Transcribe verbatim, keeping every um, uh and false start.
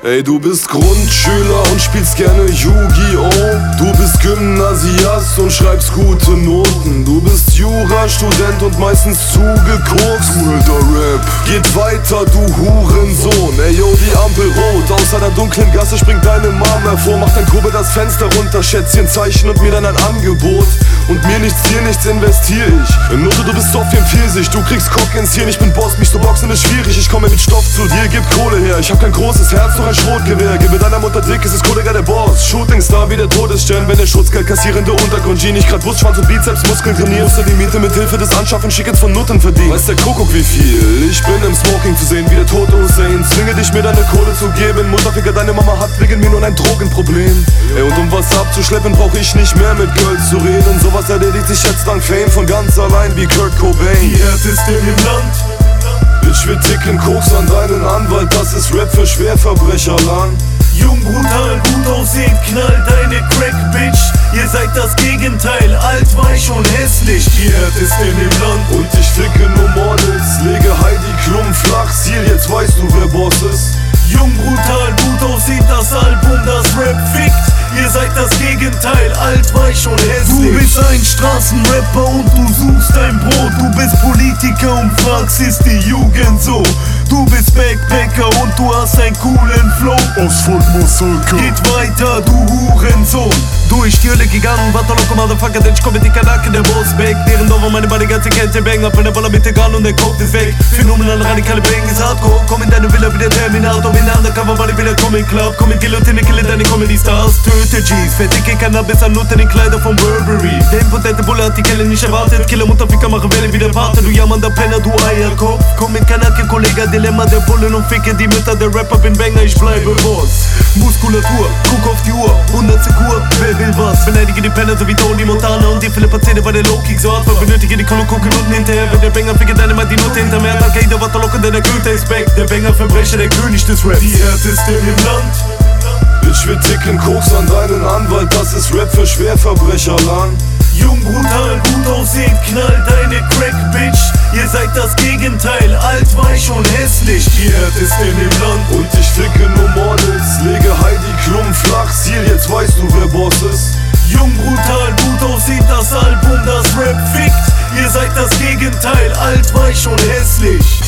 Ey, du bist Grundschüler und spielst gerne Yu-Gi-Oh! Du bist Gymnasiast und schreibst gute Noten. Du bist Jurastudent und meistens zugekokst. Du alter Rap. Geht weiter, du Hurensohn. Ey, yo, die Ampel rot. Aus einer dunklen Gasse springt deine Mom hervor. Macht dein Kurbel das Fenster runter, Schätzchen Zeichen und mir dann ein Angebot. Und mir nichts, dir nichts investier ich. In Note, du bist so wie ein Pfirsich. Du kriegst Cock ins Hirn, ich bin Boss. Mich zu boxen ist schwierig. Ich komme mit Stoff zu dir, gib Kohle her. Ich hab kein großes Herz, doch ein Schrotgewehr. Gib mir deiner Mutter dick, es ist Kollege der Boss. Shootingstar wie der Todesstern. Wenn der Schutzgeld kassierende Untergrund G nicht grad Brust, Schwanz und Bizepsmuskeln trainiert, musst du die Miete mit Hilfe des Anschaffen Schickens von Nutten verdienen. Weiß der Kuckuck wie viel? Ich bin im Smoking zu sehen wie der tote Hussein. Zwinge dich mir deine Kohle zu geben. Mutterficker, deine Mama hat wegen mir nur ein Drogenproblem. Ey, und um was abzuschleppen, brauch ich nicht mehr mit Girls zu reden. Sowas erledigt sich jetzt dank Fame von ganz allein wie Kurt Cobain. Die härtesten im Land. Bitch, wir ticken Koks an deinen Anwalt. Das ist Rap für Schwerverbrecherland. Jung, brutal, gut aussehend, knall deine Crack-Bitch. Ihr seid das Gegenteil, alt, weich und hässlich. Die härtesten im Land. Und ich ficke nur Models, lege Heidi Klum flach. Ziel, jetzt weißt du, wer Boss ist. Jung, brutal, gut aussehend, das Album, das Rap fickt. Ihr seid das Gegenteil, alt, weich und hässlich. Du bist ein Straßenrapper und du suchst dein Brot. Du bist Politiker und fragst, ist die Jugend so? Du bist Backpacker und du hast einen coolen Flow. Asphalt Massaker. Geht weiter, du Hurensohn. Durch die Hölle gegangen, warte locker, Motherfucker, denn ich komm mit den Kanaken, der Boss back. Deren Dorf meine Body ganze kennt den Banger. Von der Baller mit der Gun und der Coke ist weg. Phänomenal, radikale Bang ist Hardcore. Komm in deine Villa wie der Terminator. In der Undercover, Body wieder komm in Club. Komm in Guillotine, kille deine Comedy-Stars. Töte G's, fettige Cannabis an Nutten in Kleider von Burberry. Der impotente Bulle hat die Kelle nicht erwartet. Killer Mutterficker, machen Welle wie der Pate. Du jammernder Penner, du Eierkopf. Komm mit Kanake, Kollege, Dilemma der Bullen und ficke die Mütter. Der Rapper bin Banger, ich bleibe Boss. Muskulatur, guck auf die Uhr, hundert Sekur, wer will was? Beleidige die Penner so wie Tony Montana und die Philippa Zähne bei der Low-Kick so hart. Benötige die Kolo gucken unten hinterher. Wenn der Banger ficke deine mal die Note hinter mir. Okay, der Watter locker, denn der Köter ist back. Der Banger Verbrecher, der König des Raps. Die härtesten im Land. Bitch, wir ticken Koks an deinen Anwalt. Das ist Rap für Schwerverbrecherland. Jung, brutal, gut aussehend, knall deine Crack-Bitch. Ihr seid das Gegenteil, alt, weich und hässlich. Die härtesten im Land. Und ich ficke nur Models, lege Heidi Klum flach. Ziel, jetzt weißt du, wer Boss ist. Jung, brutal, gut aussehend, das Album, das Rap fickt. Ihr seid das Gegenteil, alt, weich und hässlich.